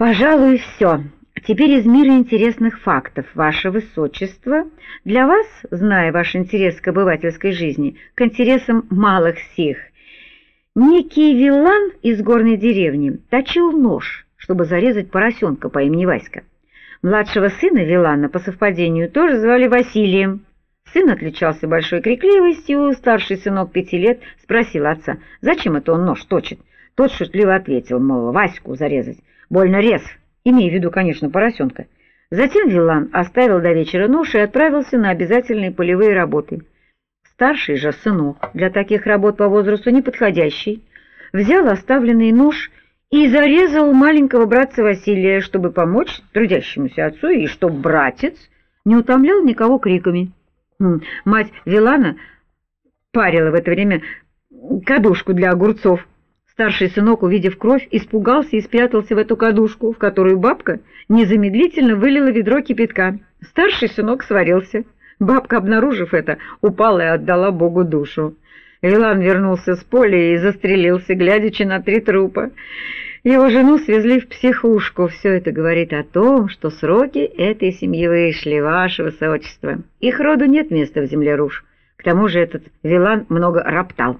Пожалуй, все. Теперь из мира интересных фактов, Ваше Высочество. Для вас, зная ваш интерес к обывательской жизни, к интересам малых сих, некий виллан из горной деревни точил нож, чтобы зарезать поросенка по имени Васька. Младшего сына виллана, по совпадению, тоже звали Василием. Сын отличался большой крикливостью, старший сынок 5 лет спросил отца, зачем это он нож точит. Тот шутливо ответил, мол, Ваську зарезать, больно резв, имея в виду, конечно, поросенка. Затем виллан оставил до вечера нож и отправился на обязательные полевые работы. Старший же сынок, для таких работ по возрасту неподходящий, взял оставленный нож и зарезал маленького братца Василия, чтобы помочь трудящемуся отцу и чтобы братец не утомлял никого криками. Мать виллана парила в это время кадушку для огурцов. Старший сынок, увидев кровь, испугался и спрятался в эту кадушку, в которую бабка незамедлительно вылила ведро кипятка. Старший сынок сварился. Бабка, обнаружив это, упала и отдала Богу душу. Виллан вернулся с поля и застрелился, глядячи на 3 трупа. Его жену свезли в психушку. Все это говорит о том, что сроки этой семьи вышли, Ваше Высочество. Их роду нет места в земле руж. К тому же этот виллан много роптал.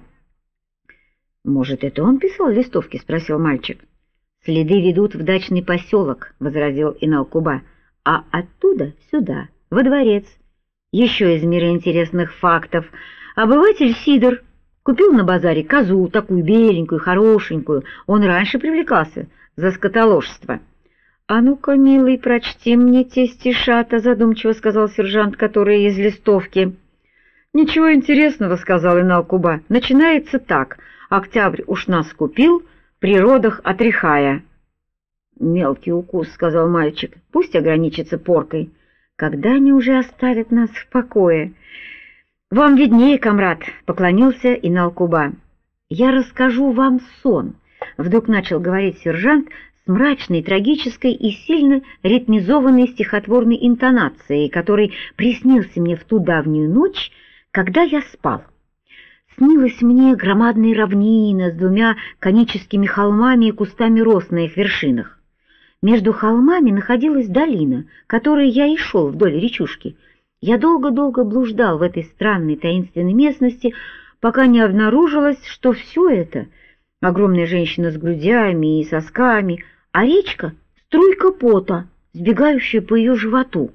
«Может, это он писал листовки?» — спросил мальчик. «Следы ведут в дачный поселок», — возразил Иналкуба, «а оттуда сюда, во дворец. Еще из мира интересных фактов. Обыватель Сидор купил на базаре козу, такую беленькую, хорошенькую. Он раньше привлекался за скотоложство». «А ну-ка, милый, прочти мне те стишата», — задумчиво сказал сержант, которые из листовки. «Ничего интересного», — сказал Иналкуба. «Начинается так. Октябрь уж нас купил, при родах отряхая». «Мелкий укус», — сказал мальчик. «Пусть ограничится поркой. Когда они уже оставят нас в покое?» «Вам виднее, комрад», — поклонился Иналкуба. «Я расскажу вам сон», — вдруг начал говорить сержант с мрачной, трагической и сильно ритмизованной стихотворной интонацией, который приснился мне в ту давнюю ночь, когда я спал. Снилась мне громадная равнина с 2 коническими холмами и кустами роз на их вершинах. Между холмами находилась долина, которой я и шел вдоль речушки. Я долго-долго блуждал в этой странной таинственной местности, пока не обнаружилось, что все это — огромная женщина с грудями и сосками, а речка — струйка пота, сбегающая по ее животу.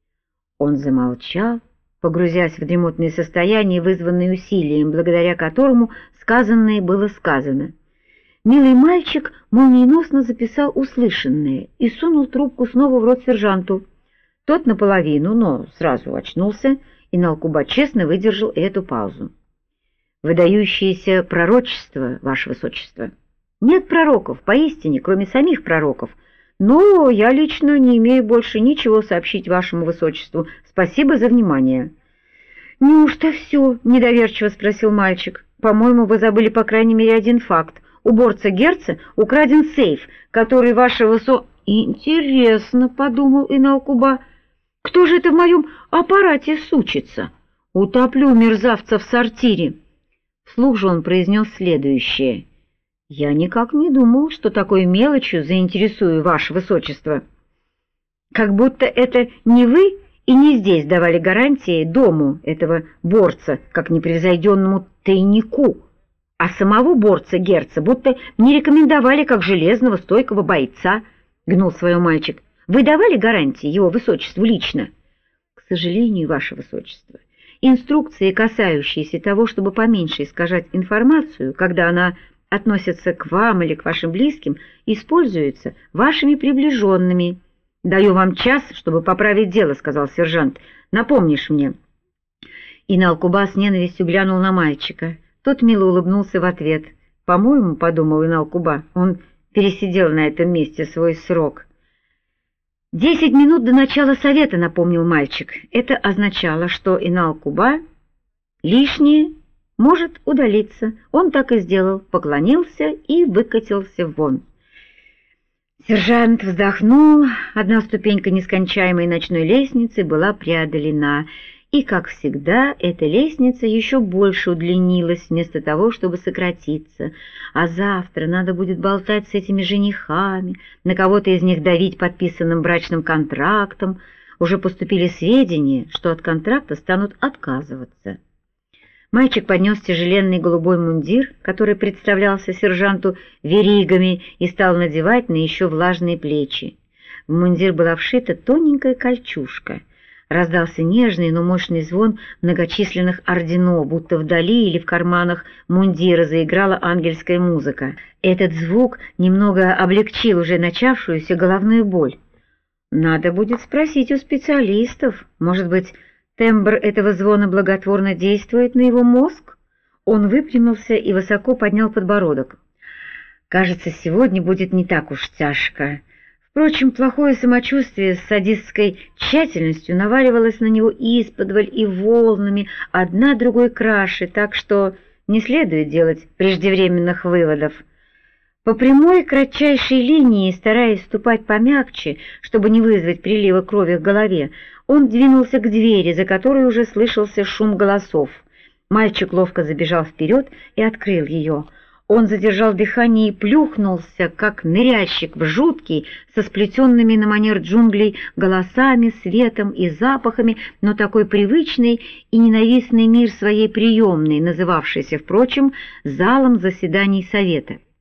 Он замолчал, погрузясь в дремотное состояние, вызванное усилием, благодаря которому сказанное было сказано. Милый мальчик молниеносно записал услышанное и сунул трубку снова в рот сержанту. Тот наполовину, но сразу очнулся, и Иналкуба честно выдержал эту паузу. «Выдающееся пророчество, Ваше Высочество. Нет пророков, поистине, кроме самих пророков. Но я лично не имею больше ничего сообщить Вашему Высочеству. Спасибо за внимание». «Неужто все?» — недоверчиво спросил мальчик. «По-моему, вы забыли по крайней мере один факт. У борца-герца украден сейф, который Ваше Высо...» «Интересно», — подумал Иналкуба, — «кто же это в моем аппарате сучится? Утоплю мерзавца в сортире». Вслух же он произнес следующее. «Я никак не думал, что такой мелочью заинтересую Ваше Высочество. Как будто это не вы и не здесь давали гарантии дому этого борца, как непревзойденному тайнику, а самого борца-герца будто не рекомендовали как железного стойкого бойца», — гнул свое мальчик. «Вы давали гарантии его высочеству лично?» «К сожалению, Ваше Высочество, инструкции, касающиеся того, чтобы поменьше искажать информацию, когда она относится к вам или к вашим близким, используются вашими приближенными». «Даю вам час, чтобы поправить дело», — сказал сержант. «Напомнишь мне». Иналкуба с ненавистью глянул на мальчика. Тот мило улыбнулся в ответ. «По-моему, — подумал Иналкуба, — он пересидел на этом месте свой срок». 10 минут до начала совета, — напомнил мальчик. Это означало, что Иналкуба лишнее может удалиться. Он так и сделал, поклонился и выкатился вон. Сержант вздохнул, 1 ступенька нескончаемой ночной лестницы была преодолена, И, как всегда, эта лестница еще больше удлинилась вместо того, чтобы сократиться. А завтра надо будет болтать с этими женихами, на кого-то из них давить подписанным брачным контрактом. Уже поступили сведения, что от контракта станут отказываться. Мальчик поднес тяжеленный голубой мундир, который представлялся сержанту веригами, и стал надевать на еще влажные плечи. В мундир была вшита тоненькая кольчужка. Раздался нежный, но мощный звон многочисленных орденов, будто вдали или в карманах мундира заиграла ангельская музыка. Этот звук немного облегчил уже начавшуюся головную боль. Надо будет спросить у специалистов. Может быть, тембр этого звона благотворно действует на его мозг? Он выпрямился и высоко поднял подбородок. Кажется, сегодня будет не так уж тяжко. Впрочем, плохое самочувствие с садистской тщательностью наваливалось на него исподволь и волнами, одна другой краше, так что не следует делать преждевременных выводов. По прямой кратчайшей линии, стараясь ступать помягче, чтобы не вызвать прилива крови в голове, он двинулся к двери, за которой уже слышался шум голосов. Мальчик ловко забежал вперед и открыл ее. Он задержал дыхание и плюхнулся, как ныряльщик в жуткий, со сплетенными на манер джунглей голосами, светом и запахами, но такой привычный и ненавистный мир своей приемной, называвшийся, впрочем, залом заседаний совета.